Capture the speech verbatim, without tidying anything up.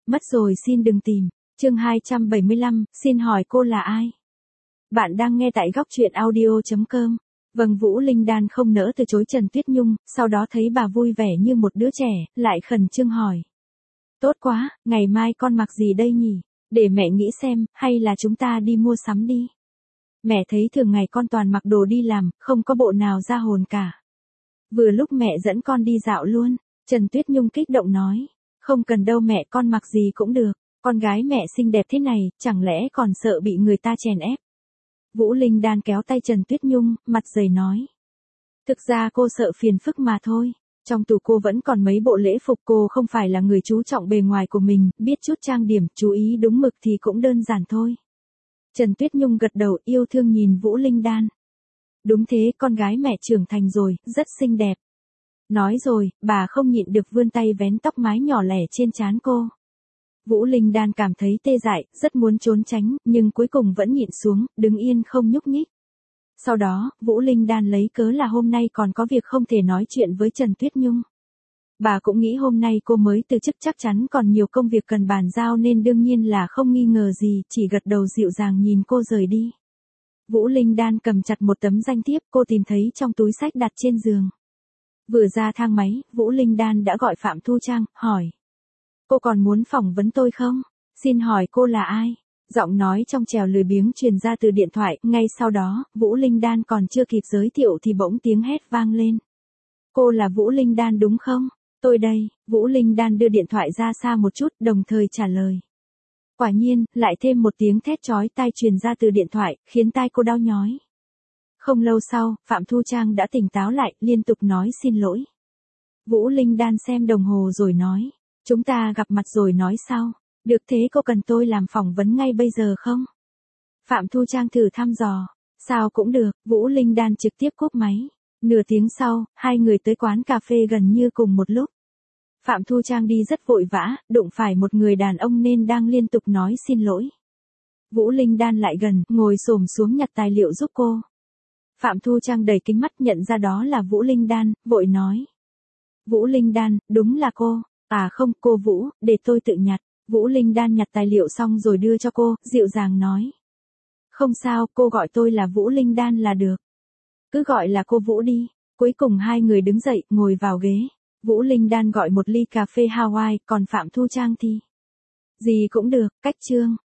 mất rồi xin đừng tìm. Chương hai trăm bảy mươi lăm, xin hỏi cô là ai? Bạn đang nghe tại góc truyện audio chấm com. Vâng, Vũ Linh Đan không nỡ từ chối Trần Tuyết Nhung, sau đó thấy bà vui vẻ như một đứa trẻ, lại khẩn trương hỏi. Tốt quá, ngày mai con mặc gì đây nhỉ? Để mẹ nghĩ xem, hay là chúng ta đi mua sắm đi. Mẹ thấy thường ngày con toàn mặc đồ đi làm, không có bộ nào ra hồn cả. Vừa lúc mẹ dẫn con đi dạo luôn, Trần Tuyết Nhung kích động nói. Không cần đâu mẹ, con mặc gì cũng được, con gái mẹ xinh đẹp thế này, chẳng lẽ còn sợ bị người ta chèn ép. Vũ Linh Đan kéo tay Trần Tuyết Nhung, mặt dày nói. Thực ra cô sợ phiền phức mà thôi. Trong tủ cô vẫn còn mấy bộ lễ phục, cô không phải là người chú trọng bề ngoài của mình, biết chút trang điểm, chú ý đúng mực thì cũng đơn giản thôi. Trần Tuyết Nhung gật đầu yêu thương nhìn Vũ Linh Đan. Đúng thế, con gái mẹ trưởng thành rồi, rất xinh đẹp. Nói rồi, bà không nhịn được vươn tay vén tóc mái nhỏ lẻ trên trán cô. Vũ Linh Đan cảm thấy tê dại, rất muốn trốn tránh, nhưng cuối cùng vẫn nhịn xuống, đứng yên không nhúc nhích. Sau đó, Vũ Linh Đan lấy cớ là hôm nay còn có việc không thể nói chuyện với Trần Tuyết Nhung. Bà cũng nghĩ hôm nay cô mới từ chức chắc chắn còn nhiều công việc cần bàn giao nên đương nhiên là không nghi ngờ gì, chỉ gật đầu dịu dàng nhìn cô rời đi. Vũ Linh Đan cầm chặt một tấm danh thiếp cô tìm thấy trong túi xách đặt trên giường. Vừa ra thang máy, Vũ Linh Đan đã gọi Phạm Thu Trang, hỏi. Cô còn muốn phỏng vấn tôi không? Xin hỏi cô là ai? Giọng nói trong trẻo lười biếng truyền ra từ điện thoại, ngay sau đó, Vũ Linh Đan còn chưa kịp giới thiệu thì bỗng tiếng hét vang lên. Cô là Vũ Linh Đan đúng không? Tôi đây, Vũ Linh Đan đưa điện thoại ra xa một chút, đồng thời trả lời. Quả nhiên, lại thêm một tiếng thét chói tai truyền ra từ điện thoại, khiến tai cô đau nhói. Không lâu sau, Phạm Thu Trang đã tỉnh táo lại, liên tục nói xin lỗi. Vũ Linh Đan xem đồng hồ rồi nói. Chúng ta gặp mặt rồi nói sau. Được thế cô cần tôi làm phỏng vấn ngay bây giờ không? Phạm Thu Trang thử thăm dò. Sao cũng được, Vũ Linh Đan trực tiếp cúp máy. Nửa tiếng sau, hai người tới quán cà phê gần như cùng một lúc. Phạm Thu Trang đi rất vội vã, đụng phải một người đàn ông nên đang liên tục nói xin lỗi. Vũ Linh Đan lại gần, ngồi xổm xuống nhặt tài liệu giúp cô. Phạm Thu Trang đầy kính mắt nhận ra đó là Vũ Linh Đan, vội nói. Vũ Linh Đan, đúng là cô. À không, cô Vũ, để tôi tự nhặt. Vũ Linh Đan nhặt tài liệu xong rồi đưa cho cô, dịu dàng nói. Không sao, cô gọi tôi là Vũ Linh Đan là được. Cứ gọi là cô Vũ đi. Cuối cùng hai người đứng dậy, ngồi vào ghế. Vũ Linh Đan gọi một ly cà phê Hawaii, còn Phạm Thu Trang thì. Gì cũng được, cách chương.